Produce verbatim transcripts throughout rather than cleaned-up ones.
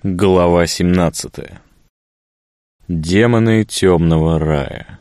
Глава семнадцатая. Демоны темного рая.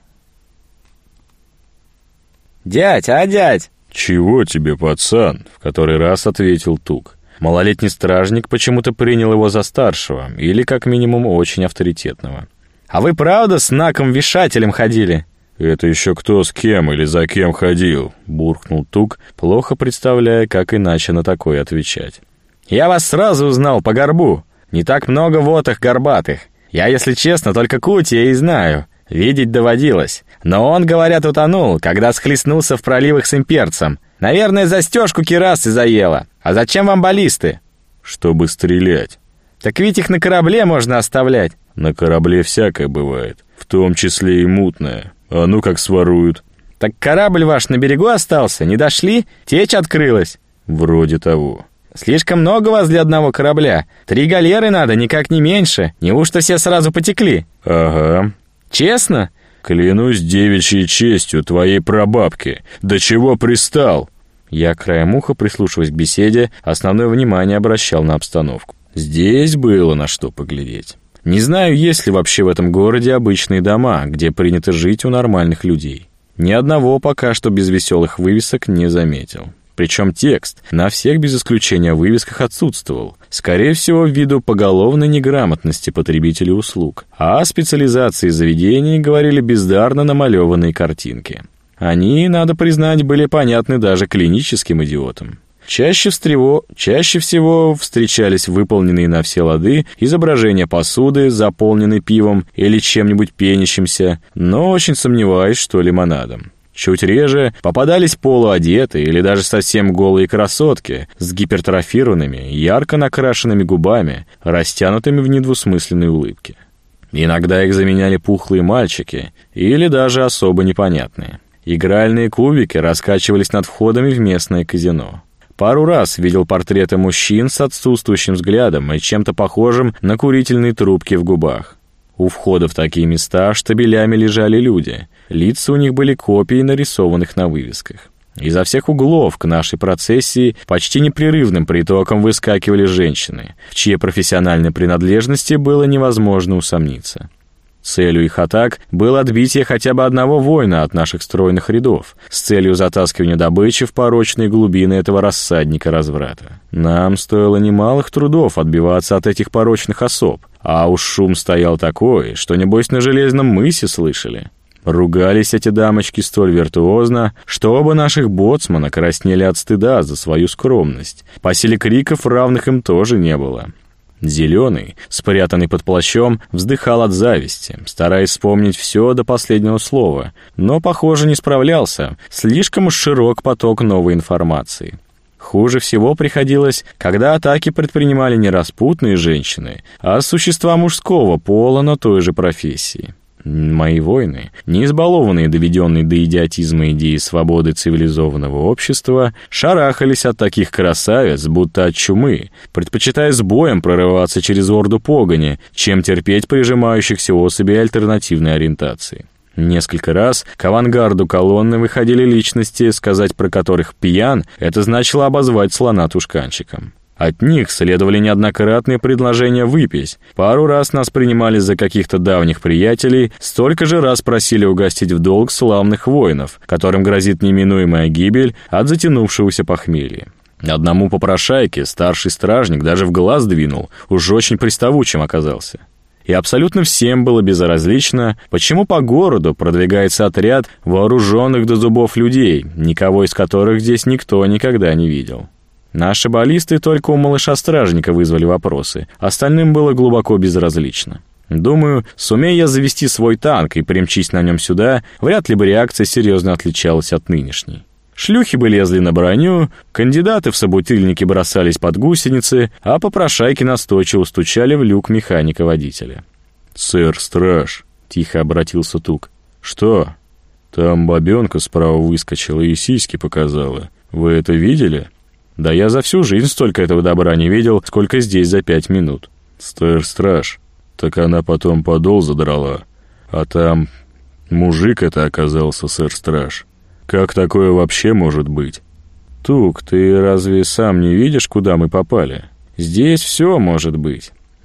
«Дядь, а дядь?» «Чего тебе, пацан?» — в который раз ответил Тук. Малолетний стражник почему-то принял его за старшего, или, как минимум, очень авторитетного. «А вы правда с Наком-вешателем ходили?» «Это еще кто с кем или за кем ходил?» — буркнул Тук, плохо представляя, как иначе на такое отвечать. «Я вас сразу узнал по горбу. Не так много вот их горбатых. Я, если честно, только Кутия и знаю. Видеть доводилось. Но он, говорят, утонул, когда схлестнулся в проливах с имперцем. Наверное, застежку кирасы заело. А зачем вам баллисты?» «Чтобы стрелять». «Так ведь их на корабле можно оставлять». «На корабле всякое бывает, в том числе и мутное. А ну как своруют». «Так корабль ваш на берегу остался? Не дошли? Течь открылась?» «Вроде того». «Слишком много вас для одного корабля. Три галеры надо, никак не меньше. Неужто все сразу потекли?» «Ага». «Честно?» «Клянусь девичьей честью твоей прабабки. До чего пристал?» Я краем уха, прислушиваясь к беседе, основное внимание обращал на обстановку. Здесь было на что поглядеть. Не знаю, есть ли вообще в этом городе обычные дома, где принято жить у нормальных людей. Ни одного пока что без веселых вывесок не заметил. Причем текст на всех без исключения вывесках отсутствовал. Скорее всего, ввиду поголовной неграмотности потребителей услуг. А о специализации заведений говорили бездарно намалеванные картинки. Они, надо признать, были понятны даже клиническим идиотам. Чаще всего, чаще всего встречались выполненные на все лады изображения посуды, заполненной пивом или чем-нибудь пенящимся, но очень сомневаюсь, что лимонадом. Чуть реже попадались полуодетые или даже совсем голые красотки с гипертрофированными, ярко накрашенными губами, растянутыми в недвусмысленной улыбке. Иногда их заменяли пухлые мальчики или даже особо непонятные. Игральные кубики раскачивались над входами в местное казино. Пару раз видел портреты мужчин с отсутствующим взглядом и чем-то похожим на курительные трубки в губах. У входа в такие места штабелями лежали люди. Лица у них были копии нарисованных на вывесках. Изо всех углов к нашей процессии почти непрерывным притоком выскакивали женщины, в чьей профессиональной принадлежности было невозможно усомниться. Целью их атак было отбитие хотя бы одного воина от наших стройных рядов с целью затаскивания добычи в порочные глубины этого рассадника разврата. Нам стоило немалых трудов отбиваться от этих порочных особ, а уж шум стоял такой, что, небось, на Железном мысе слышали. Ругались эти дамочки столь виртуозно, что оба наших боцмана краснели от стыда за свою скромность. По силе криков равных им тоже не было. Зеленый, спрятанный под плащом, вздыхал от зависти, стараясь вспомнить все до последнего слова, но, похоже, не справлялся, слишком уж широк поток новой информации. Хуже всего приходилось, когда атаки предпринимали не распутные женщины, а существа мужского пола, но той же профессии. Мои воины, не избалованные доведенные до идиотизма идеи свободы цивилизованного общества, шарахались от таких красавиц, будто от чумы, предпочитая с боем прорываться через орду погони, чем терпеть прижимающихся особей альтернативной ориентации. Несколько раз к авангарду колонны выходили личности, сказать про которых «пьян» — это значило обозвать слона тушканчиком. От них следовали неоднократные предложения выпить. Пару раз нас принимали за каких-то давних приятелей, столько же раз просили угостить в долг славных воинов, которым грозит неминуемая гибель от затянувшегося похмелья. Одному попрошайке старший стражник даже в глаз двинул, уж очень приставучим оказался. И абсолютно всем было безразлично, почему по городу продвигается отряд вооруженных до зубов людей, никого из которых здесь никто никогда не видел. Наши баллисты только у малыша-стражника вызвали вопросы, остальным было глубоко безразлично. Думаю, сумея я завести свой танк и примчись на нем сюда, вряд ли бы реакция серьезно отличалась от нынешней. Шлюхи бы лезли на броню, кандидаты в собутыльники бросались под гусеницы, а попрошайки настойчиво стучали в люк механика-водителя. «Сэр, страж», — тихо обратился Тук. «Что?» «Там бабенка справа выскочила и сиськи показала. Вы это видели?» «Да я за всю жизнь столько этого добра не видел, сколько здесь за пять минут». «Сэр, страж, так она потом подол задрала. А там мужик это оказался, сэр, страж. Как такое вообще может быть?» «Тук, ты разве сам не видишь, куда мы попали? Здесь все может быть».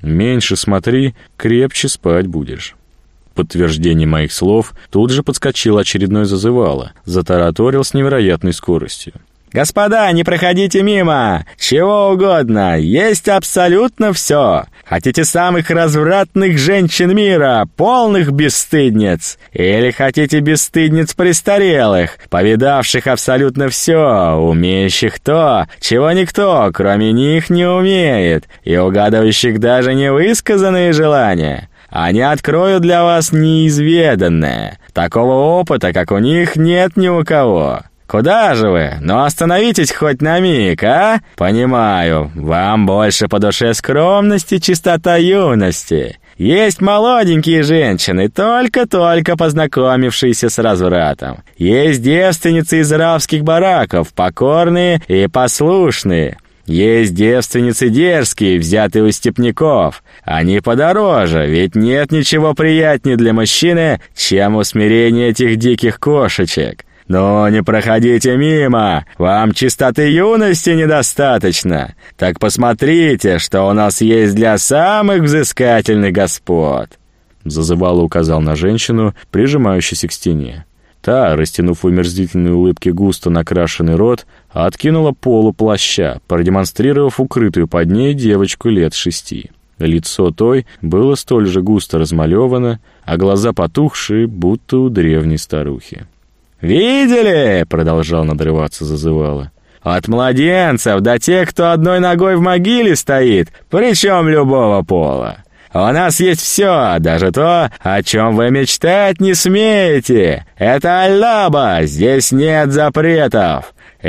Меньше смотри, крепче спать будешь. В подтверждение моих слов тут же подскочил очередной зазывало, затараторил с невероятной скоростью. «Господа, не проходите мимо! Чего угодно! Есть абсолютно все! Хотите самых развратных женщин мира, полных бесстыдниц? Или хотите бесстыдниц престарелых, повидавших абсолютно все, умеющих то, чего никто, кроме них, не умеет, и угадывающих даже невысказанные желания? Они откроют для вас неизведанное. Такого опыта, как у них, нет ни у кого». «Куда же вы? Ну остановитесь хоть на миг, а? Понимаю, вам больше по душе скромность и чистота юности. Есть молоденькие женщины, только-только познакомившиеся с развратом. Есть девственницы из рабских бараков, покорные и послушные. Есть девственницы дерзкие, взятые у степняков. Они подороже, ведь нет ничего приятнее для мужчины, чем усмирение этих диких кошечек. «Ну, не проходите мимо, вам чистоты юности недостаточно. Так посмотрите, что у нас есть для самых взыскательных господ». Зазывало указал на женщину, прижимающуюся к стене. Та, растянув в омерзительной улыбке густо накрашенный рот, откинула полу плаща, продемонстрировав укрытую под ней девочку лет шести. Лицо той было столь же густо размалевано, а глаза потухшие, будто у древней старухи. «Видели?» — продолжал надрываться зазывало. «От младенцев до тех, кто одной ногой в могиле стоит, причем любого пола. У нас есть все, даже то, о чем вы мечтать не смеете. Это Аль-Лаба, здесь нет запретов.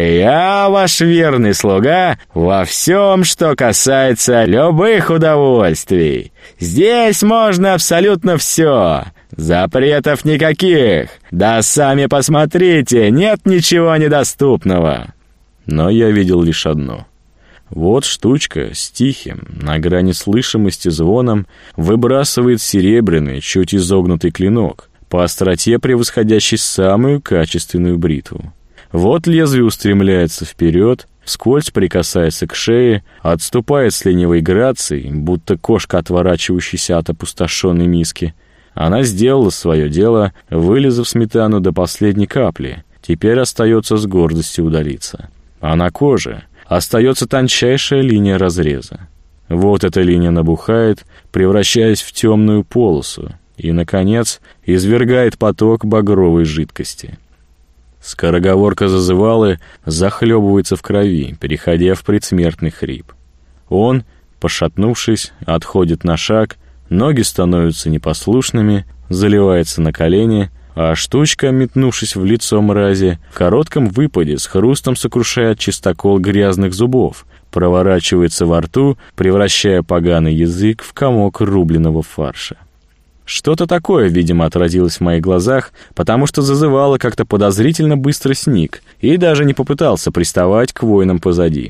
Я ваш верный слуга во всем, что касается любых удовольствий. Здесь можно абсолютно все. Запретов никаких. Да сами посмотрите, нет ничего недоступного». Но я видел лишь одно. Вот штучка с тихим, на грани слышимости звоном, выбрасывает серебряный, чуть изогнутый клинок, по остроте превосходящий самую качественную бритву. Вот лезвие устремляется вперед, вскользь прикасается к шее, отступает с ленивой грацией, будто кошка, отворачивающаяся от опустошенной миски. Она сделала свое дело, вылизав сметану до последней капли, теперь остается с гордостью удалиться. А на коже остается тончайшая линия разреза. Вот эта линия набухает, превращаясь в темную полосу, и, наконец, извергает поток багровой жидкости. Скороговорка зазывалы захлебывается в крови, переходя в предсмертный хрип. Он, пошатнувшись, отходит на шаг, ноги становятся непослушными, заливается на колени, а штучка, метнувшись в лицо мрази, в коротком выпаде с хрустом сокрушает чистокол грязных зубов, проворачивается во рту, превращая поганый язык в комок рубленого фарша. Что-то такое, видимо, отразилось в моих глазах, потому что зазывало как-то подозрительно быстро сник и даже не попытался приставать к воинам позади.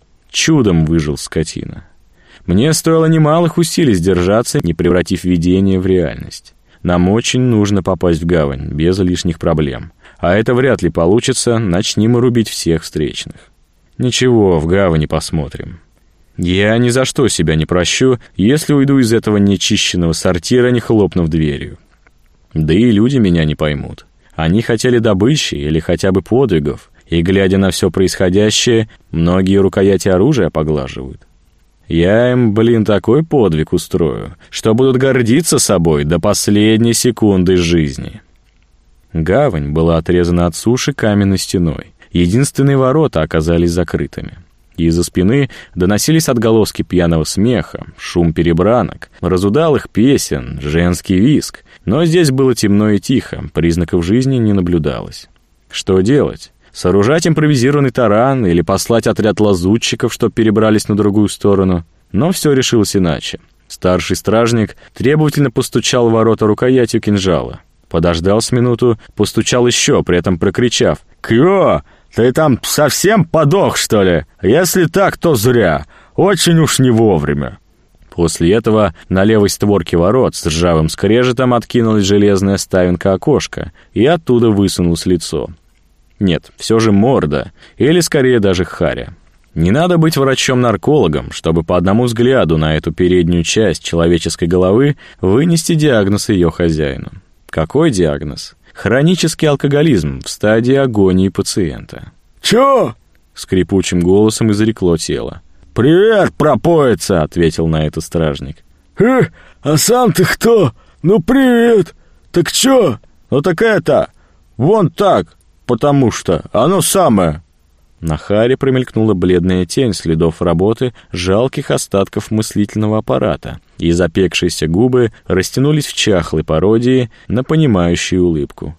Чудом выжил скотина. Мне стоило немалых усилий сдержаться, не превратив видение в реальность. Нам очень нужно попасть в гавань, без лишних проблем. А это вряд ли получится, начни мы рубить всех встречных. Ничего, в гавани посмотрим. Я ни за что себя не прощу, если уйду из этого нечищенного сортира, не хлопнув дверью. Да и люди меня не поймут. Они хотели добычи или хотя бы подвигов, и, глядя на все происходящее, многие рукояти оружия поглаживают. Я им, блин, такой подвиг устрою, что будут гордиться собой до последней секунды жизни. Гавань была отрезана от суши каменной стеной. Единственные ворота оказались закрытыми. Из-за спины доносились отголоски пьяного смеха, шум перебранок, разудалых песен, женский визг. Но здесь было темно и тихо, признаков жизни не наблюдалось. Что делать? Сооружать импровизированный таран или послать отряд лазутчиков, чтоб перебрались на другую сторону? Но все решилось иначе. Старший стражник требовательно постучал в ворота рукоятью кинжала. Подождал с минуту, постучал еще, при этом прокричав: «Кьё? Ты там совсем подох, что ли? Если так, то зря. Очень уж не вовремя». После этого на левой створке ворот с ржавым скрежетом откинулась железная ставенка окошка, и оттуда высунулось лицо. Нет, все же морда, или скорее даже харя. Не надо быть врачом-наркологом, чтобы по одному взгляду на эту переднюю часть человеческой головы вынести диагноз ее хозяину. Какой диагноз? Хронический алкоголизм в стадии агонии пациента. «Чё?» — скрипучим голосом изрекло тело. «Привет, пропоица!» — ответил на это стражник. «Э, а сам ты кто? Ну, привет! Так чё?» «Ну так это, вон так, потому что оно самое». На Харе промелькнула бледная тень следов работы жалких остатков мыслительного аппарата, и запекшиеся губы растянулись в чахлой пародии на понимающую улыбку.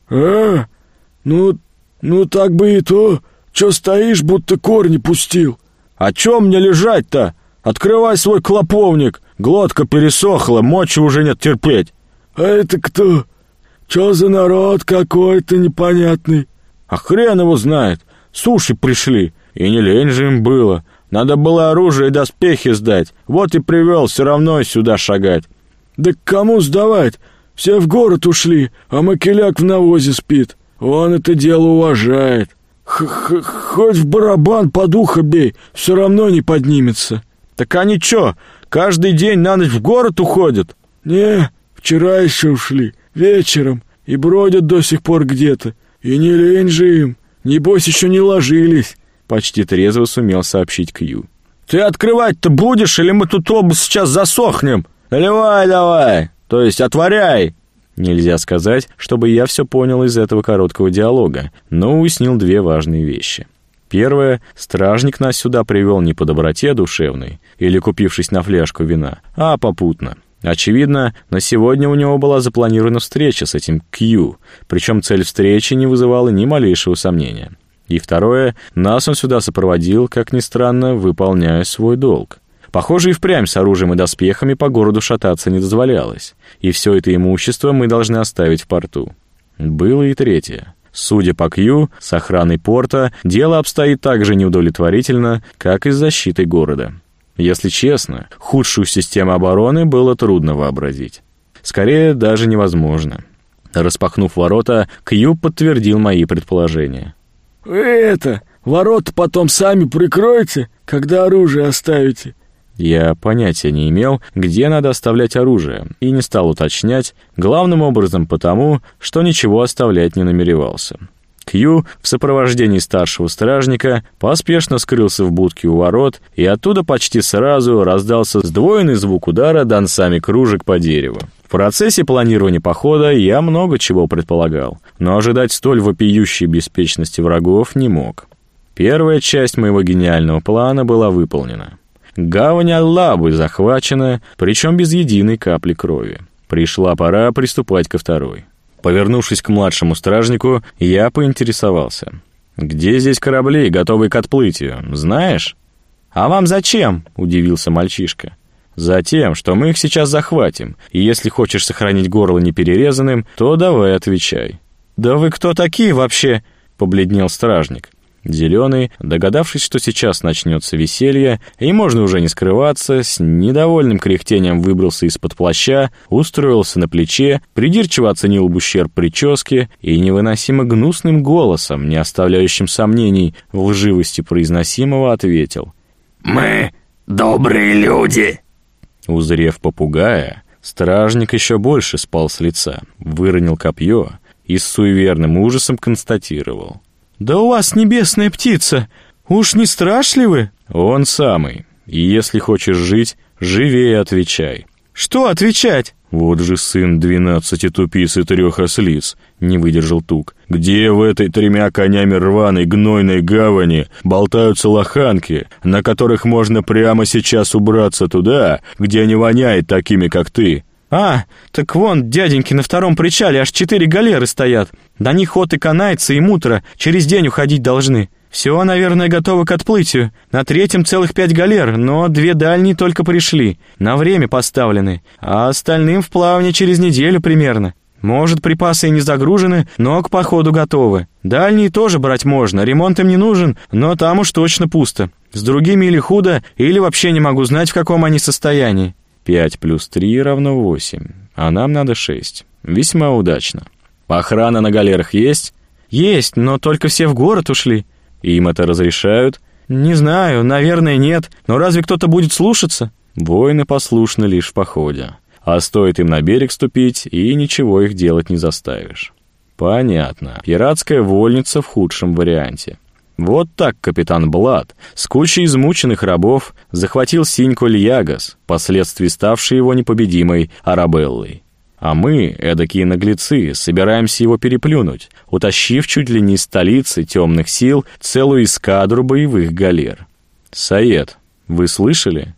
«А, ну, ну так бы и то. Чё стоишь, будто корни пустил?» «А чё мне лежать-то? Открывай свой клоповник. Глотка пересохла, мочи уже нет терпеть». «А это кто? Чё за народ какой-то непонятный?» «А хрен его знает. Суши пришли, и не лень же им было. Надо было оружие и доспехи сдать. Вот и привел, все равно сюда шагать». «Да к кому сдавать? Все в город ушли, а Макеляк в навозе спит. Он это дело уважает. Х-х- Хоть в барабан под ухо бей, все равно не поднимется». «Так они чё, каждый день на ночь в город уходят?» «Не, вчера еще ушли, вечером, и бродят до сих пор где-то. И не лень же им, небось еще не ложились», — почти трезво сумел сообщить Кью. «Ты открывать-то будешь, или мы тут оба сейчас засохнем? Наливай давай, то есть отворяй!» Нельзя сказать, чтобы я все понял из этого короткого диалога, но уяснил две важные вещи. Первое, стражник нас сюда привел не по доброте душевной или купившись на фляжку вина, а попутно. Очевидно, на сегодня у него была запланирована встреча с этим Кью, причем цель встречи не вызывала ни малейшего сомнения. И второе, нас он сюда сопроводил, как ни странно, выполняя свой долг. Похоже, и впрямь с оружием и доспехами по городу шататься не дозволялось, и все это имущество мы должны оставить в порту. Было и третье. Судя по Кью, с охраной порта дело обстоит так же неудовлетворительно, как и с защитой города. Если честно, худшую систему обороны было трудно вообразить. Скорее, даже невозможно. Распахнув ворота, Кью подтвердил мои предположения. «Вы это, ворота потом сами прикройте, когда оружие оставите». Я понятия не имел, где надо оставлять оружие, и не стал уточнять, главным образом потому, что ничего оставлять не намеревался. Кью в сопровождении старшего стражника поспешно скрылся в будке у ворот, и оттуда почти сразу раздался сдвоенный звук удара донцами кружек по дереву. В процессе планирования похода я много чего предполагал, но ожидать столь вопиющей беспечности врагов не мог. Первая часть моего гениального плана была выполнена. Гавань Аллабы захвачена, причем без единой капли крови. Пришла пора приступать ко второй. Повернувшись к младшему стражнику, я поинтересовался. «Где здесь корабли, готовые к отплытию, знаешь?» «А вам зачем?» — удивился мальчишка. «Затем, что мы их сейчас захватим, и если хочешь сохранить горло неперерезанным, то давай отвечай». «Да вы кто такие вообще?» — побледнел стражник. Зеленый, догадавшись, что сейчас начнется веселье, и можно уже не скрываться, с недовольным кряхтением выбрался из-под плаща, устроился на плече, придирчиво оценил ущерб прически и невыносимо гнусным голосом, не оставляющим сомнений в лживости произносимого, ответил: «Мы добрые люди». Узрев попугая, стражник еще больше спал с лица, выронил копье и с суеверным ужасом констатировал: «Да у вас небесная птица! Уж не страшь ли вы?» «Он самый. И если хочешь жить, живее отвечай». «Что отвечать?» «Вот же сын двенадцати тупиц и трех ослиц», — не выдержал Тук. «Где в этой тремя конями рваной гнойной гавани болтаются лоханки, на которых можно прямо сейчас убраться туда, где не воняет такими, как ты?» «А, так вон, дяденьки, на втором причале аж четыре галеры стоят. До них ход и канайцы, и мутро, через день уходить должны. Все, наверное, готово к отплытию. На третьем целых пять галер, но две дальние только пришли, на время поставлены, а остальным в плавание через неделю примерно. Может, припасы и не загружены, но к походу готовы. Дальние тоже брать можно, ремонт им не нужен, но там уж точно пусто. С другими или худо, или вообще не могу знать, в каком они состоянии». Пять плюс три равно восемь, а нам надо шесть. Весьма удачно. Охрана на галерах есть? Есть, но только все в город ушли. Им это разрешают? «Не знаю, наверное, нет. Но разве кто-то будет слушаться?» Воины послушны лишь в походе. А стоит им на берег ступить, и ничего их делать не заставишь. Понятно. Пиратская вольница в худшем варианте. Вот так капитан Блад с кучей измученных рабов захватил Синьку Льягас, впоследствии ставшей его непобедимой Арабеллой. А мы, эдакие наглецы, собираемся его переплюнуть, утащив чуть ли не из столицы темных сил целую эскадру боевых галер. Саед, вы слышали?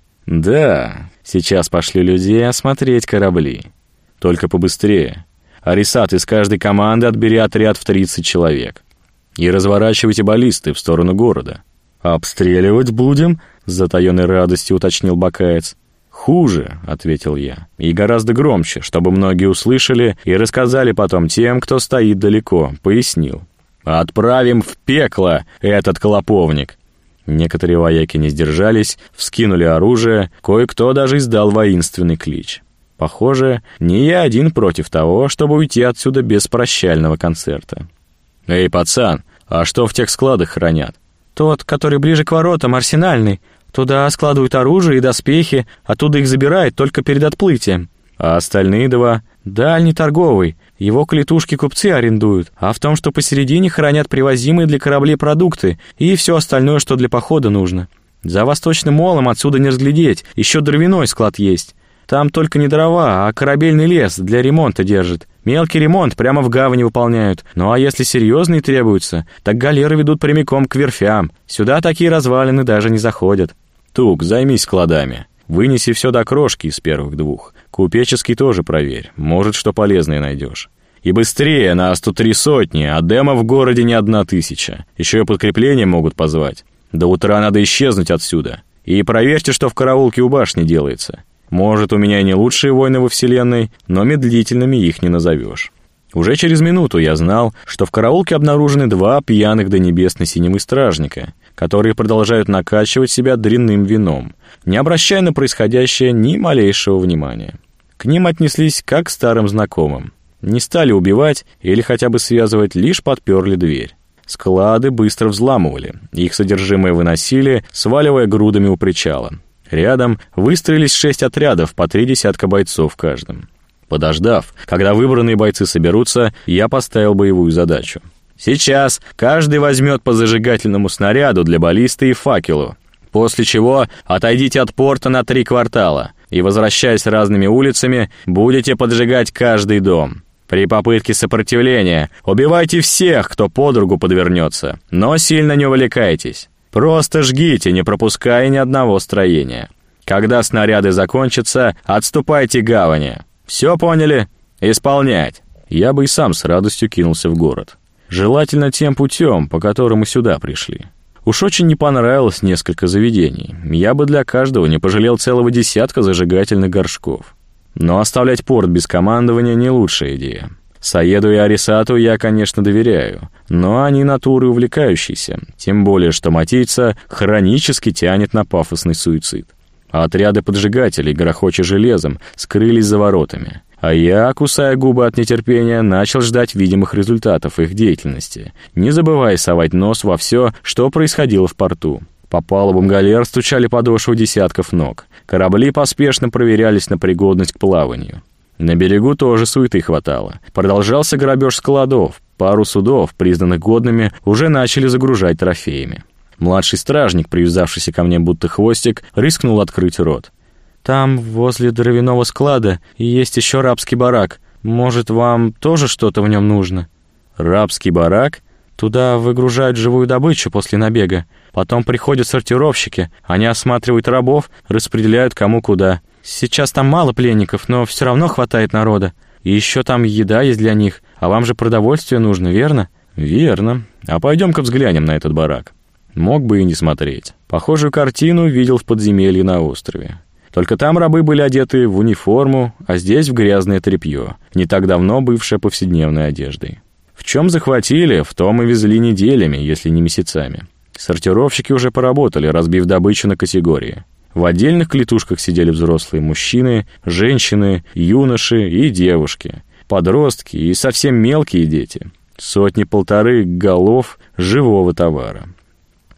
Да, сейчас пошли людей осмотреть корабли. Только побыстрее. Арисат, из каждой команды отбери отряд в тридцать человек. И разворачивайте баллисты в сторону города. «Обстреливать будем?» — с затаенной радостью уточнил Бакаец. «Хуже», — ответил я, — «и гораздо громче, чтобы многие услышали и рассказали потом тем, кто стоит далеко», — пояснил. «Отправим в пекло этот клоповник». Некоторые вояки не сдержались, вскинули оружие, кое-кто даже издал воинственный клич. Похоже, не я один против того, чтобы уйти отсюда без прощального концерта. «Эй, пацан, а что в тех складах хранят?» «Тот, который ближе к воротам, арсенальный. Туда складывают оружие и доспехи, оттуда их забирают только перед отплытием». «А остальные два?» «Дальний торговый. Его клетушки купцы арендуют, а в том, что посередине хранят привозимые для кораблей продукты и все остальное, что для похода нужно. За восточным молом отсюда не разглядеть, еще дровяной склад есть. Там только не дрова, а корабельный лес для ремонта держит. Мелкий ремонт прямо в гавани выполняют. Ну а если серьезные требуются, так галеры ведут прямиком к верфям. Сюда такие развалины даже не заходят». «Тук, займись складами. Вынеси все до крошки из первых двух. Купеческий тоже проверь, может, что полезное найдешь. И быстрее, нас тут три сотни, а демо в городе не одна тысяча. Еще и подкрепление могут позвать. До утра надо исчезнуть отсюда. И проверьте, что в караулке у башни делается. Может, у меня и не лучшие войны во вселенной, но медлительными их не назовешь». Уже через минуту я знал, что в караулке обнаружены два пьяных до небесной синевы стражника, которые продолжают накачивать себя дрянным вином, не обращая на происходящее ни малейшего внимания. К ним отнеслись как к старым знакомым. Не стали убивать или хотя бы связывать, лишь подперли дверь. Склады быстро взламывали, их содержимое выносили, сваливая грудами у причала. Рядом выстроились шесть отрядов, по три десятка бойцов в каждом. Подождав, когда выбранные бойцы соберутся, я поставил боевую задачу. Сейчас каждый возьмет по зажигательному снаряду для баллисты и факелу, после чего отойдите от порта на три квартала и, возвращаясь разными улицами, будете поджигать каждый дом. При попытке сопротивления убивайте всех, кто под руку подвернется, но сильно не увлекайтесь. Просто жгите, не пропуская ни одного строения. Когда снаряды закончатся, отступайте к гавани. Все поняли? Исполнять!» Я бы и сам с радостью кинулся в город. Желательно тем путем, по которому сюда пришли. Уж очень не понравилось несколько заведений. Я бы для каждого не пожалел целого десятка зажигательных горшков. Но оставлять порт без командования не лучшая идея. Саеду и Арисату я, конечно, доверяю, но они натуры увлекающиеся, тем более что матийца хронически тянет на пафосный суицид. А отряды поджигателей, грохоча железом, скрылись за воротами. А я, кусая губы от нетерпения, начал ждать видимых результатов их деятельности, не забывая совать нос во все, что происходило в порту. По палубам галер стучали подошвы десятков ног. Корабли поспешно проверялись на пригодность к плаванию. На берегу тоже суеты хватало. Продолжался грабеж складов. Пару судов, признанных годными, уже начали загружать трофеями. Младший стражник, привязавшийся ко мне будто хвостик, рискнул открыть рот. «Там, возле дровяного склада, есть еще рабский барак. Может, вам тоже что-то в нем нужно?» «Рабский барак?» «Туда выгружают живую добычу после набега. Потом приходят сортировщики, они осматривают рабов, распределяют кому куда. Сейчас там мало пленников, но все равно хватает народа. И еще там еда есть для них, а вам же продовольствие нужно, верно?» «Верно. А пойдем-ка взглянем на этот барак». Мог бы и не смотреть. Похожую картину видел в подземелье на острове. Только там рабы были одеты в униформу, а здесь в грязное тряпье, не так давно бывшее повседневной одеждой. В чем захватили, в том и везли неделями, если не месяцами. Сортировщики уже поработали, разбив добычу на категории. В отдельных клетушках сидели взрослые мужчины, женщины, юноши и девушки, подростки и совсем мелкие дети. Сотни-полторы голов живого товара.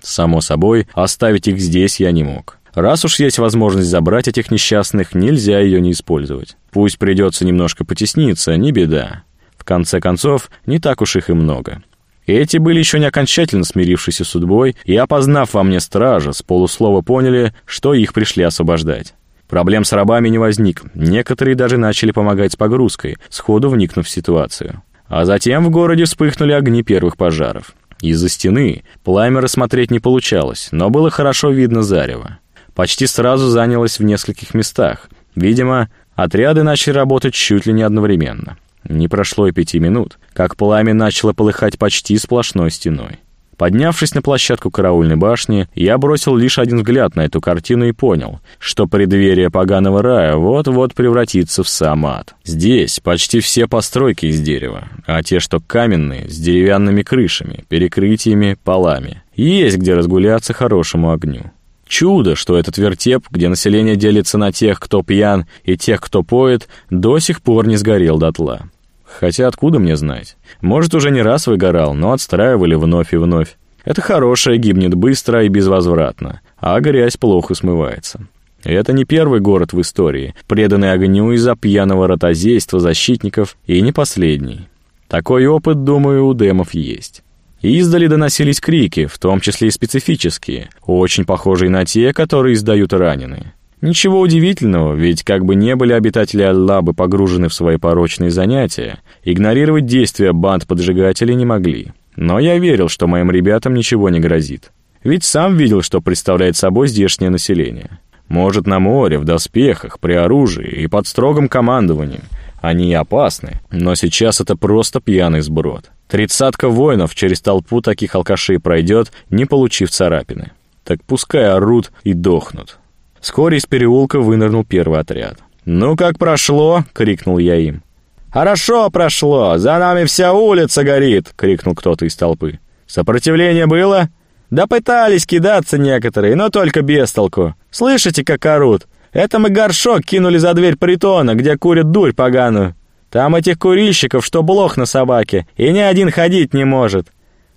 Само собой, оставить их здесь я не мог. Раз уж есть возможность забрать этих несчастных, нельзя ее не использовать. Пусть придется немножко потесниться, не беда. В конце концов, не так уж их и много. Эти были еще не окончательно смирившиеся с судьбой, и, опознав во мне стража, с полуслова поняли, что их пришли освобождать. Проблем с рабами не возник, некоторые даже начали помогать с погрузкой, сходу вникнув в ситуацию. А затем в городе вспыхнули огни первых пожаров. Из-за стены пламя рассмотреть не получалось, но было хорошо видно зарево. Почти сразу занялось в нескольких местах. Видимо, отряды начали работать чуть ли не одновременно. Не прошло и пяти минут, как пламя начало полыхать почти сплошной стеной. Поднявшись на площадку караульной башни, я бросил лишь один взгляд на эту картину и понял, что преддверие поганого рая вот-вот превратится в сам ад. Здесь почти все постройки из дерева, а те, что каменные, с деревянными крышами, перекрытиями, полами. Есть где разгуляться хорошему огню. Чудо, что этот вертеп, где население делится на тех, кто пьян, и тех, кто поет, до сих пор не сгорел дотла. Хотя откуда мне знать? Может, уже не раз выгорал, но отстраивали вновь и вновь. Это хорошее гибнет быстро и безвозвратно, а грязь плохо смывается. Это не первый город в истории, преданный огню из-за пьяного ротозейства защитников, и не последний. Такой опыт, думаю, у демов есть. Издали доносились крики, в том числе и специфические, очень похожие на те, которые издают раненые. Ничего удивительного, ведь как бы не были обитатели Аллабы погружены в свои порочные занятия, игнорировать действия банд-поджигателей не могли. Но я верил, что моим ребятам ничего не грозит. Ведь сам видел, что представляет собой здешнее население. Может, на море, в доспехах, при оружии и под строгим командованием. Они и опасны, но сейчас это просто пьяный сброд. Тридцатка воинов через толпу таких алкашей пройдет, не получив царапины. Так пускай орут и дохнут. Вскоре из переулка вынырнул первый отряд. «Ну, как прошло?» — крикнул я им. «Хорошо прошло! За нами вся улица горит!» — крикнул кто-то из толпы. «Сопротивление было?» «Да пытались кидаться некоторые, но только без толку. Слышите, как орут? Это мы горшок кинули за дверь притона, где курят дурь поганую. Там этих курильщиков, что блох на собаке, и ни один ходить не может.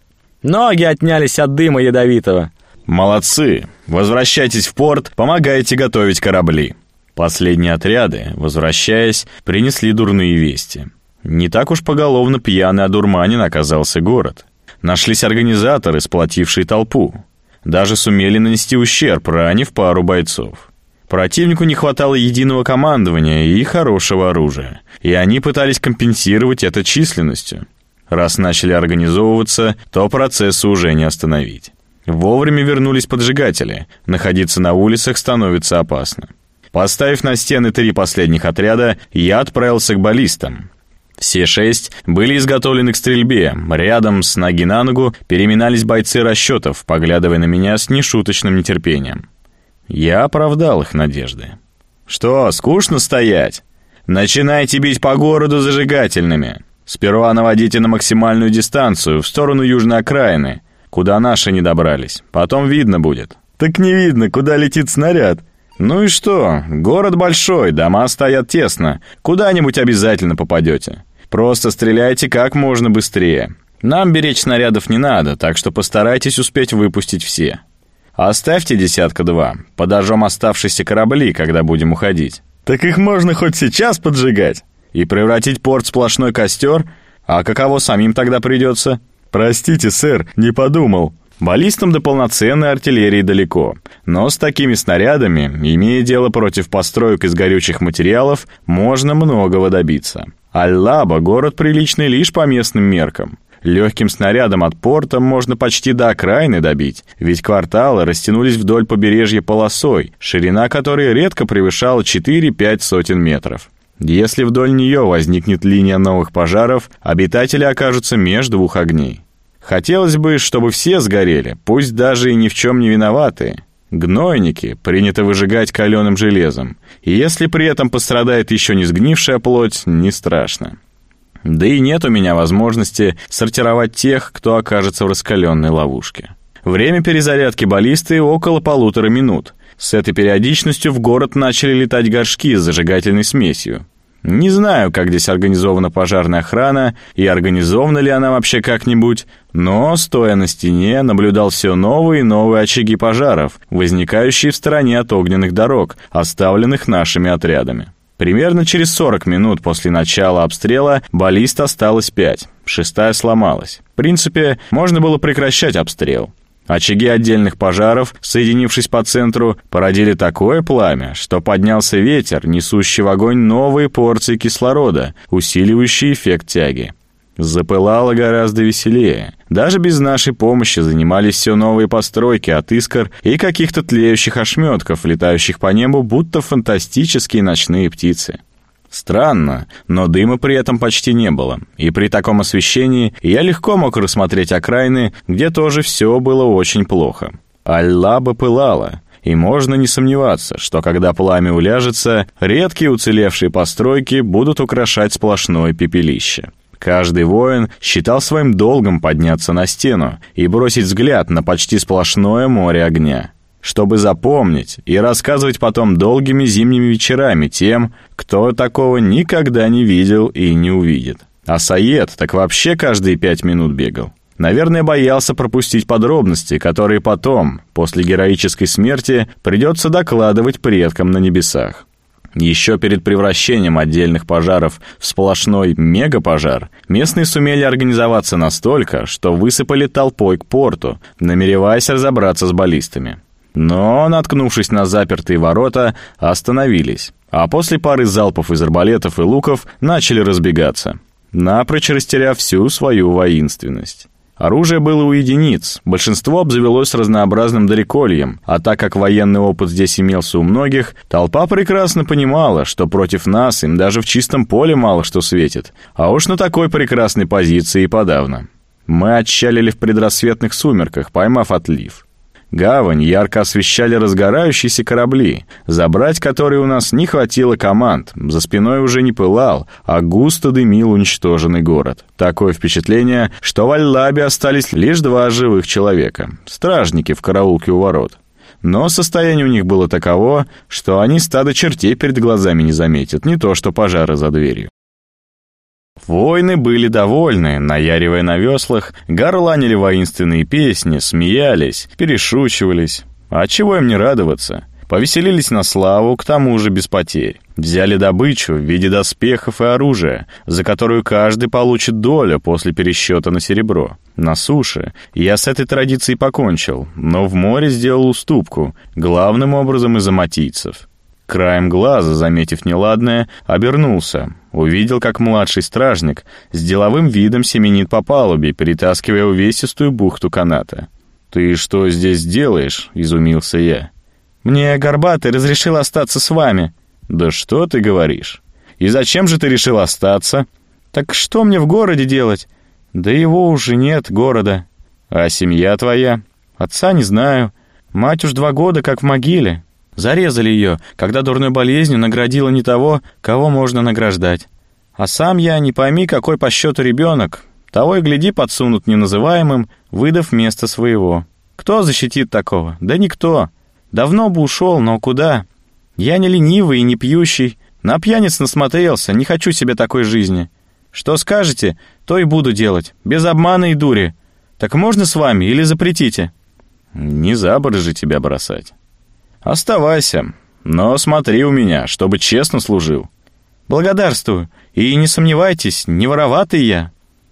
Ноги отнялись от дыма ядовитого». «Молодцы! Возвращайтесь в порт, помогайте готовить корабли». Последние отряды, возвращаясь, принесли дурные вести. Не так уж поголовно пьяный одурманен оказался город. Нашлись организаторы, сплотившие толпу. Даже сумели нанести ущерб, ранив пару бойцов. Противнику не хватало единого командования и хорошего оружия, и они пытались компенсировать это численностью. Раз начали организовываться, то процесса уже не остановить. Вовремя вернулись поджигатели, находиться на улицах становится опасно. Поставив на стены три последних отряда, я отправился к баллистам. Все шесть были изготовлены к стрельбе, рядом с ноги на ногу переминались бойцы расчетов, поглядывая на меня с нешуточным нетерпением. Я оправдал их надежды. «Что, скучно стоять? Начинайте бить по городу зажигательными. Сперва наводите на максимальную дистанцию, в сторону южной окраины, куда наши не добрались. Потом видно будет». «Так не видно, куда летит снаряд». «Ну и что? Город большой, дома стоят тесно. Куда-нибудь обязательно попадете. Просто стреляйте как можно быстрее. Нам беречь снарядов не надо, так что постарайтесь успеть выпустить все. Оставьте десятка-два, подожжем оставшиеся корабли, когда будем уходить». «Так их можно хоть сейчас поджигать?» «И превратить порт в сплошной костер? А каково самим тогда придется?» «Простите, сэр, не подумал». Баллистам до полноценной артиллерии далеко, но с такими снарядами, имея дело против построек из горючих материалов, можно многого добиться. Аль-Лаба — город приличный лишь по местным меркам. Легким снарядом от порта можно почти до окраины добить, ведь кварталы растянулись вдоль побережья полосой, ширина которой редко превышала четыре-пять сотен метров. Если вдоль нее возникнет линия новых пожаров, обитатели окажутся между двух огней. Хотелось бы, чтобы все сгорели, пусть даже и ни в чем не виноватые. Гнойники принято выжигать каленым железом, и если при этом пострадает еще не сгнившая плоть, не страшно. Да и нет у меня возможности сортировать тех, кто окажется в раскаленной ловушке. Время перезарядки баллисты около полутора минут. С этой периодичностью в город начали летать горшки с зажигательной смесью. Не знаю, как здесь организована пожарная охрана и организована ли она вообще как-нибудь, но, стоя на стене, наблюдал все новые и новые очаги пожаров, возникающие в стороне от огненных дорог, оставленных нашими отрядами. Примерно через сорок минут после начала обстрела баллист осталось пять, шестая сломалась. В принципе, можно было прекращать обстрел. Очаги отдельных пожаров, соединившись по центру, породили такое пламя, что поднялся ветер, несущий в огонь новые порции кислорода, усиливающие эффект тяги. Запылало гораздо веселее. Даже без нашей помощи занимались все новые постройки от искр и каких-то тлеющих ошметков, летающих по небу, будто фантастические ночные птицы. Странно, но дыма при этом почти не было, и при таком освещении я легко мог рассмотреть окраины, где тоже все было очень плохо. Аль-Лаба пылала, и можно не сомневаться, что когда пламя уляжется, редкие уцелевшие постройки будут украшать сплошное пепелище. Каждый воин считал своим долгом подняться на стену и бросить взгляд на почти сплошное море огня, чтобы запомнить и рассказывать потом долгими зимними вечерами тем, кто такого никогда не видел и не увидит. А Саед так вообще каждые пять минут бегал. Наверное, боялся пропустить подробности, которые потом, после героической смерти, придется докладывать предкам на небесах. Еще перед превращением отдельных пожаров в сплошной мегапожар местные сумели организоваться настолько, что высыпали толпой к порту, намереваясь разобраться с баллистами. Но, наткнувшись на запертые ворота, остановились, а после пары залпов из арбалетов и луков начали разбегаться, напрочь растеряв всю свою воинственность. Оружие было у единиц, большинство обзавелось разнообразным дырекольем, а так как военный опыт здесь имелся у многих, толпа прекрасно понимала, что против нас им даже в чистом поле мало что светит, а уж на такой прекрасной позиции и подавно. Мы отчалили в предрассветных сумерках, поймав отлив. Гавань ярко освещали разгорающиеся корабли, забрать которые у нас не хватило команд, за спиной уже не пылал, а густо дымил уничтоженный город. Такое впечатление, что в Аль-Лабе остались лишь два живых человека, стражники в караулке у ворот. Но состояние у них было таково, что они стадо чертей перед глазами не заметят, не то что пожары за дверью. Воины были довольны, наяривая на веслах, горланили воинственные песни, смеялись, перешучивались. А чего им не радоваться? Повеселились на славу, к тому же без потерь. Взяли добычу в виде доспехов и оружия, за которую каждый получит долю после пересчета на серебро. На суше я с этой традицией покончил, но в море сделал уступку, главным образом из-за матийцев. Краем глаза, заметив неладное, обернулся. Увидел, как младший стражник с деловым видом семенит по палубе, перетаскивая увесистую бухту каната. «Ты что здесь делаешь?» — изумился я. «Мне Горбатый разрешил остаться с вами». «Да что ты говоришь? И зачем же ты решил остаться?» «Так что мне в городе делать? Да его уже нет, города». «А семья твоя?» «Отца не знаю. Мать уж два года как в могиле. Зарезали ее, когда дурной болезнью наградила не того, кого можно награждать. А сам я, не пойми, какой по счету ребенок, того и гляди подсунут неназываемым, выдав место своего. Кто защитит такого? Да никто. Давно бы ушел, но куда? Я не ленивый и не пьющий, на пьяниц насмотрелся, не хочу себе такой жизни. Что скажете, то и буду делать, без обмана и дури. Так можно с вами или запретите?» «Не за борт же тебя бросать». «Оставайся, но смотри у меня, чтобы честно служил». «Благодарствую, и не сомневайтесь, не вороватый я».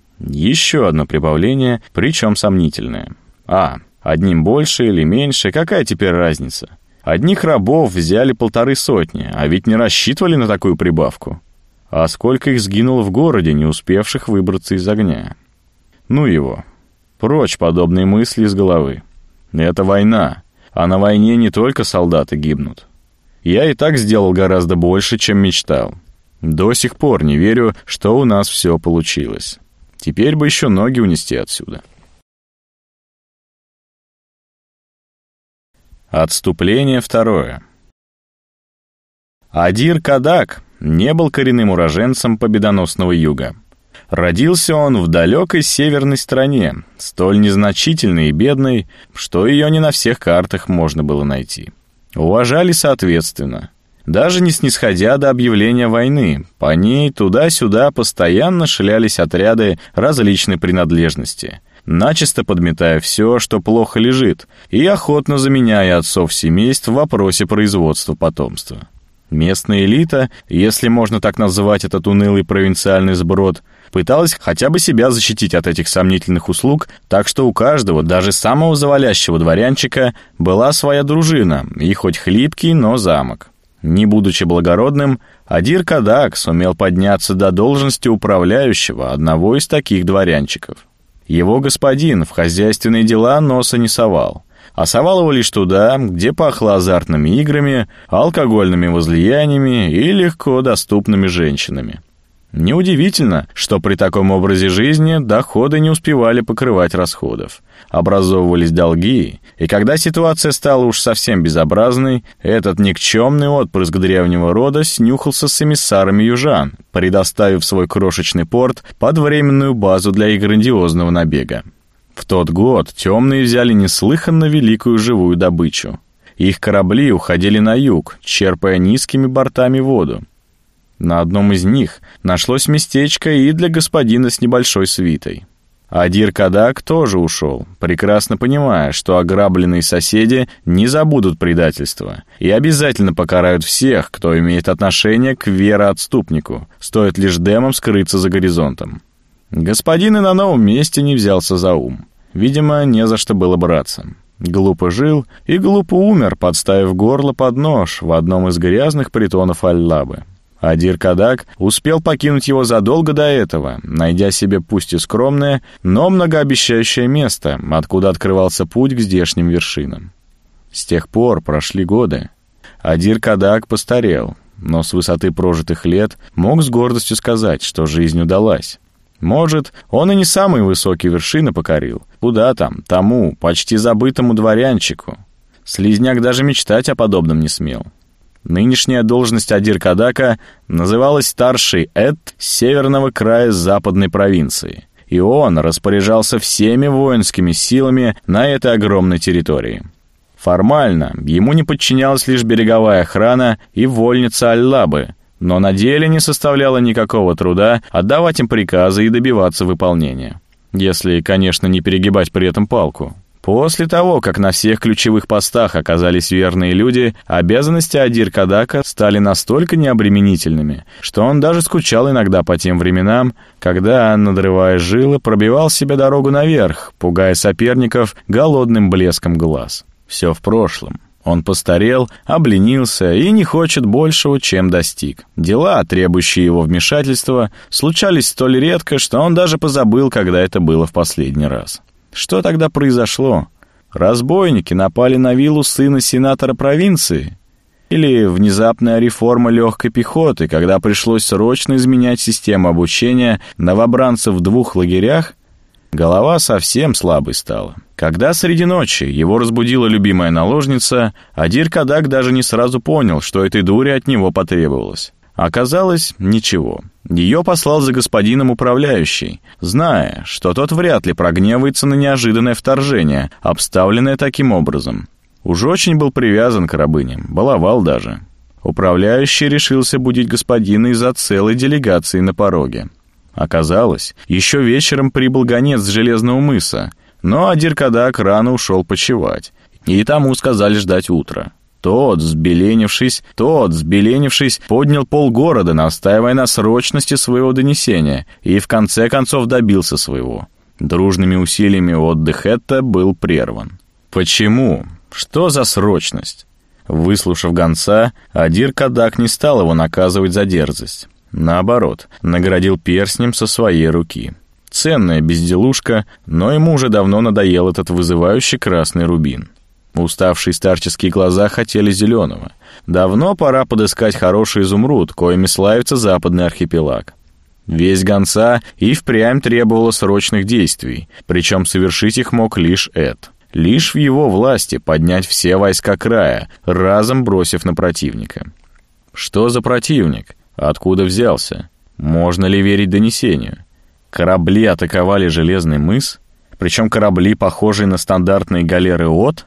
Еще одно прибавление, причем сомнительное. А, одним больше или меньше, какая теперь разница? Одних рабов взяли полторы сотни, а ведь не рассчитывали на такую прибавку. А сколько их сгинуло в городе, не успевших выбраться из огня? Ну его, прочь подобные мысли из головы. Это война. А на войне не только солдаты гибнут. Я и так сделал гораздо больше, чем мечтал. До сих пор не верю, что у нас все получилось. Теперь бы еще ноги унести отсюда. Отступление второе. Адир Кадак не был коренным уроженцем победоносного юга. Родился он в далекой северной стране, столь незначительной и бедной, что ее не на всех картах можно было найти. Уважали соответственно. даже не снисходя до объявления войны. По ней туда-сюда постоянно шлялись отряды различной принадлежности, начисто подметая все, что плохо лежит, и охотно заменяя отцов семейств в вопросе производства потомства. Местная элита, если можно так называть этот унылый провинциальный сброд, пыталась хотя бы себя защитить от этих сомнительных услуг, так что у каждого, даже самого завалящего дворянчика, была своя дружина, и хоть хлипкий, но замок. Не будучи благородным, Адир Кадак сумел подняться до должности управляющего одного из таких дворянчиков. Его господин в хозяйственные дела носа не совал, а совал его лишь туда, где пахло азартными играми, алкогольными возлияниями и легко доступными женщинами. Неудивительно, что при таком образе жизни доходы не успевали покрывать расходов. Образовывались долги, и когда ситуация стала уж совсем безобразной, этот никчемный отпрыск древнего рода снюхался с эмиссарами южан, предоставив свой крошечный порт под временную базу для их грандиозного набега. В тот год темные взяли неслыханно великую живую добычу. Их корабли уходили на юг, черпая низкими бортами воду. На одном из них нашлось местечко и для господина с небольшой свитой. Адир Кадак тоже ушел, прекрасно понимая, что ограбленные соседи не забудут предательства и обязательно покарают всех, кто имеет отношение к вероотступнику, стоит лишь демам скрыться за горизонтом. Господин и на новом месте не взялся за ум. Видимо, не за что было браться. Глупо жил и глупо умер, подставив горло под нож в одном из грязных притонов Аль-Лабы. Адир Кадак успел покинуть его задолго до этого, найдя себе пусть и скромное, но многообещающее место, откуда открывался путь к здешним вершинам. С тех пор прошли годы. Адир Кадак постарел, но с высоты прожитых лет мог с гордостью сказать, что жизнь удалась. Может, он и не самые высокие вершины покорил. Куда там, тому, почти забытому дворянчику. Слизняк даже мечтать о подобном не смел. Нынешняя должность Адир Кадака называлась старший эд северного края западной провинции, и он распоряжался всеми воинскими силами на этой огромной территории. Формально ему не подчинялась лишь береговая охрана и вольница Аль-Лабы, но на деле не составляло никакого труда отдавать им приказы и добиваться выполнения. Если, конечно, не перегибать при этом палку. После того, как на всех ключевых постах оказались верные люди, обязанности Адир Кадака стали настолько необременительными, что он даже скучал иногда по тем временам, когда, надрывая жилы, пробивал себе дорогу наверх, пугая соперников голодным блеском глаз. Все в прошлом. Он постарел, обленился и не хочет большего, чем достиг. Дела, требующие его вмешательства, случались столь редко, что он даже позабыл, когда это было в последний раз. Что тогда произошло? Разбойники напали на виллу сына сенатора провинции? Или внезапная реформа легкой пехоты, когда пришлось срочно изменять систему обучения новобранцев в двух лагерях? Голова совсем слабой стала. Когда среди ночи его разбудила любимая наложница, Адир Кадак даже не сразу понял, что этой дуре от него потребовалось. Оказалось, ничего. Ее послал за господином управляющий, зная, что тот вряд ли прогневается на неожиданное вторжение, обставленное таким образом. Уж очень был привязан к рабыне, баловал даже. Управляющий решился будить господина из-за целой делегации на пороге. Оказалось, еще вечером прибыл гонец с Железного мыса, но Адир Кадак рано ушел почевать, и тому сказали ждать утра. Тот, взбеленившись, тот, взбеленившись, поднял полгорода, настаивая на срочности своего донесения, и в конце концов добился своего. Дружными усилиями отдых это был прерван. Почему? Что за срочность? Выслушав гонца, Адир Кадак не стал его наказывать за дерзость. Наоборот, наградил перстнем со своей руки. Ценная безделушка, но ему уже давно надоел этот вызывающий красный рубин. Уставшие старческие глаза хотели зеленого. Давно пора подыскать хороший изумруд, коими славится западный архипелаг. Весть гонца и впрямь требовала срочных действий, причем совершить их мог лишь Эд. Лишь в его власти поднять все войска края, разом бросив на противника. Что за противник? Откуда взялся? Можно ли верить донесению? Корабли атаковали Железный мыс? Причем корабли, похожие на стандартные галеры От?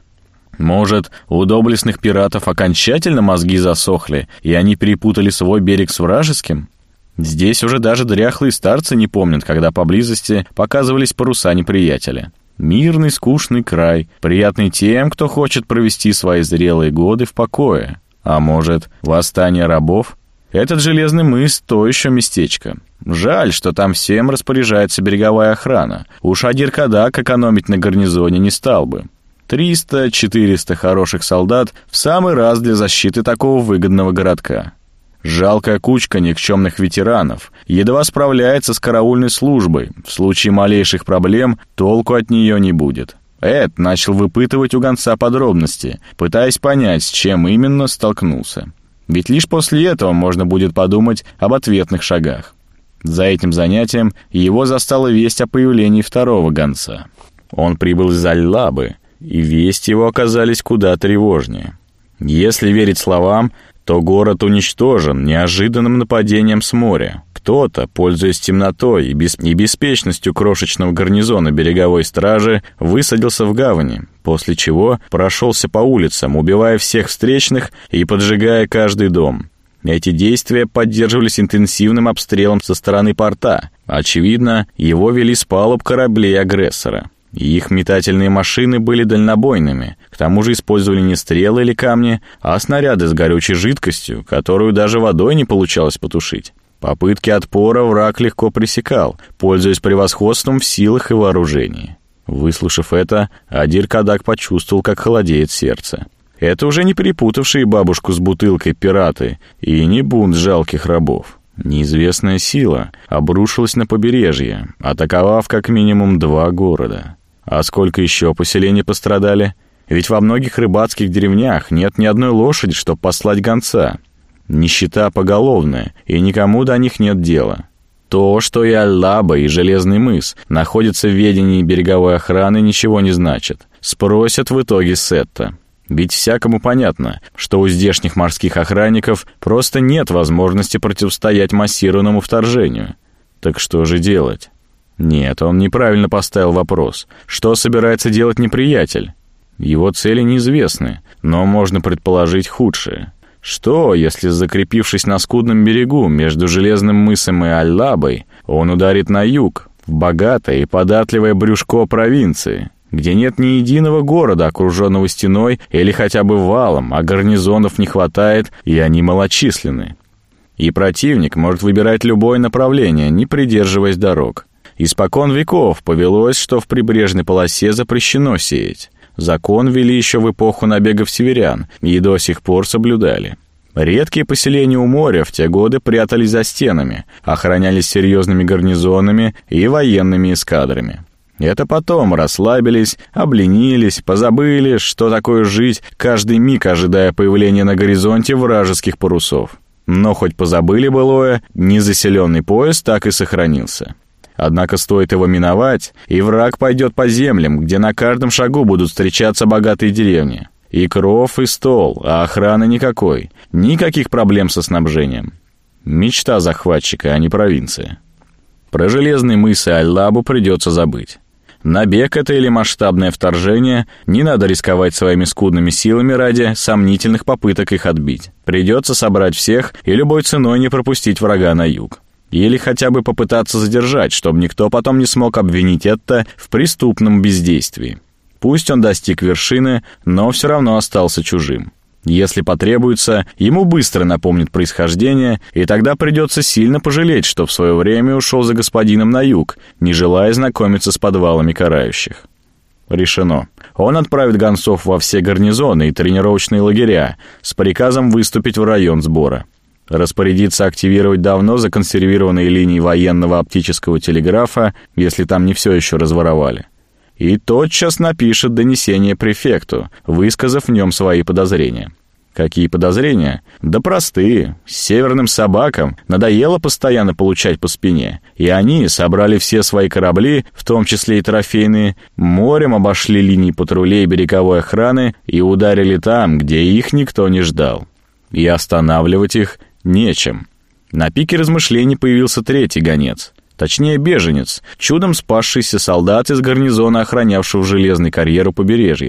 Может, у доблестных пиратов окончательно мозги засохли, и они перепутали свой берег с вражеским? Здесь уже даже дряхлые старцы не помнят, когда поблизости показывались паруса неприятеля. Мирный, скучный край, приятный тем, кто хочет провести свои зрелые годы в покое. А может, восстание рабов? Этот железный мыс — то еще местечко. Жаль, что там всем распоряжается береговая охрана. Уж Адир Кадак экономить на гарнизоне не стал бы. триста-четыреста хороших солдат в самый раз для защиты такого выгодного городка. Жалкая кучка никчемных ветеранов едва справляется с караульной службой. В случае малейших проблем толку от нее не будет. Эд начал выпытывать у гонца подробности, пытаясь понять, с чем именно столкнулся. Ведь лишь после этого можно будет подумать об ответных шагах. За этим занятием его застала весть о появлении второго гонца. Он прибыл из Аль-Лабы, и вести его оказались куда тревожнее. Если верить словам, то город уничтожен неожиданным нападением с моря. Кто-то, пользуясь темнотой и, бес... и беспечностью крошечного гарнизона береговой стражи, высадился в гавани, после чего прошелся по улицам, убивая всех встречных и поджигая каждый дом. Эти действия поддерживались интенсивным обстрелом со стороны порта. Очевидно, его вели с палуб кораблей агрессора. Их метательные машины были дальнобойными, к тому же использовали не стрелы или камни, а снаряды с горючей жидкостью, которую даже водой не получалось потушить. Попытки отпора враг легко пресекал, пользуясь превосходством в силах и вооружении. Выслушав это, Адир Кадак почувствовал, как холодеет сердце. Это уже не перепутавшие бабушку с бутылкой пираты и не бунт жалких рабов. Неизвестная сила обрушилась на побережье, атаковав как минимум два города. А сколько еще поселений пострадали? Ведь во многих рыбацких деревнях нет ни одной лошади, чтобы послать гонца. Нищета поголовная, и никому до них нет дела. То, что и Аль-Лаба, и Железный мыс находятся в ведении береговой охраны, ничего не значит. Спросят в итоге Сетта. Ведь всякому понятно, что у здешних морских охранников просто нет возможности противостоять массированному вторжению. Так что же делать? Нет, он неправильно поставил вопрос. Что собирается делать неприятель? Его цели неизвестны, но можно предположить худшее. Что, если, закрепившись на скудном берегу между Железным мысом и Аль-Лабой, он ударит на юг, в богатое и податливое брюшко провинции, где нет ни единого города, окруженного стеной или хотя бы валом, а гарнизонов не хватает, и они малочисленны. И противник может выбирать любое направление, не придерживаясь дорог. Испокон веков повелось, что в прибрежной полосе запрещено сеять. Закон ввели еще в эпоху набегов северян и до сих пор соблюдали. Редкие поселения у моря в те годы прятались за стенами, охранялись серьезными гарнизонами и военными эскадрами. Это потом расслабились, обленились, позабыли, что такое жить, каждый миг ожидая появления на горизонте вражеских парусов. Но хоть позабыли былое, незаселенный пояс так и сохранился. Однако стоит его миновать, и враг пойдет по землям, где на каждом шагу будут встречаться богатые деревни. И кров, и стол, а охраны никакой. Никаких проблем со снабжением. Мечта захватчика, а не провинция. Про Железный мыс и Аль-Лабу придется забыть. Набег это или масштабное вторжение, не надо рисковать своими скудными силами ради сомнительных попыток их отбить. Придется собрать всех и любой ценой не пропустить врага на юг. Или хотя бы попытаться задержать, чтобы никто потом не смог обвинить это в преступном бездействии. Пусть он достиг вершины, но все равно остался чужим. Если потребуется, ему быстро напомнит происхождение, и тогда придется сильно пожалеть, что в свое время ушел за господином на юг, не желая знакомиться с подвалами карающих. Решено. Он отправит гонцов во все гарнизоны и тренировочные лагеря с приказом выступить в район сбора. Распорядиться активировать давно законсервированные линии военного оптического телеграфа, если там не все еще разворовали. И тотчас напишет донесение префекту, высказав в нем свои подозрения. Какие подозрения? Да простые. Северным собакам надоело постоянно получать по спине, и они собрали все свои корабли, в том числе и трофейные, морем обошли линии патрулей береговой охраны и ударили там, где их никто не ждал. И останавливать их нечем. На пике размышлений появился третий гонец. Точнее, беженец, чудом спасшийся солдат из гарнизона, охранявшего железный карьер у побережья.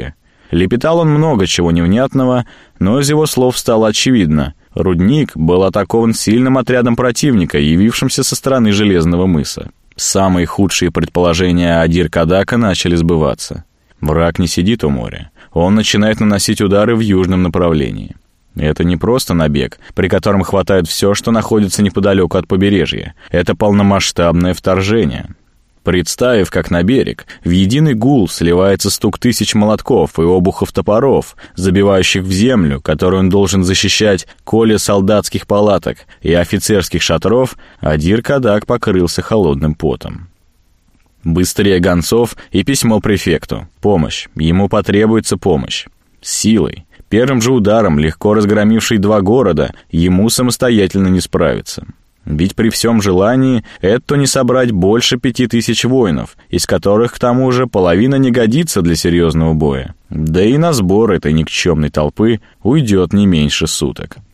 Лепетал он много чего невнятного, но из его слов стало очевидно. Рудник был атакован сильным отрядом противника, явившимся со стороны Железного мыса. Самые худшие предположения Адир-Кадака начали сбываться. Враг не сидит у моря. Он начинает наносить удары в южном направлении. Это не просто набег, при котором хватает все, что находится неподалеку от побережья. Это полномасштабное вторжение. Представив, как на берег, в единый гул сливается стук тысяч молотков и обухов топоров, забивающих в землю, которую он должен защищать коля солдатских палаток и офицерских шатров, Адир-Кадак покрылся холодным потом. Быстрее гонцов и письмо префекту. Помощь. Ему потребуется помощь. Силой. Первым же ударом, легко разгромивший два города, ему самостоятельно не справиться. Ведь при всем желании это не собрать больше пяти тысяч воинов, из которых, к тому же, половина не годится для серьезного боя. Да и на сбор этой никчемной толпы уйдет не меньше суток.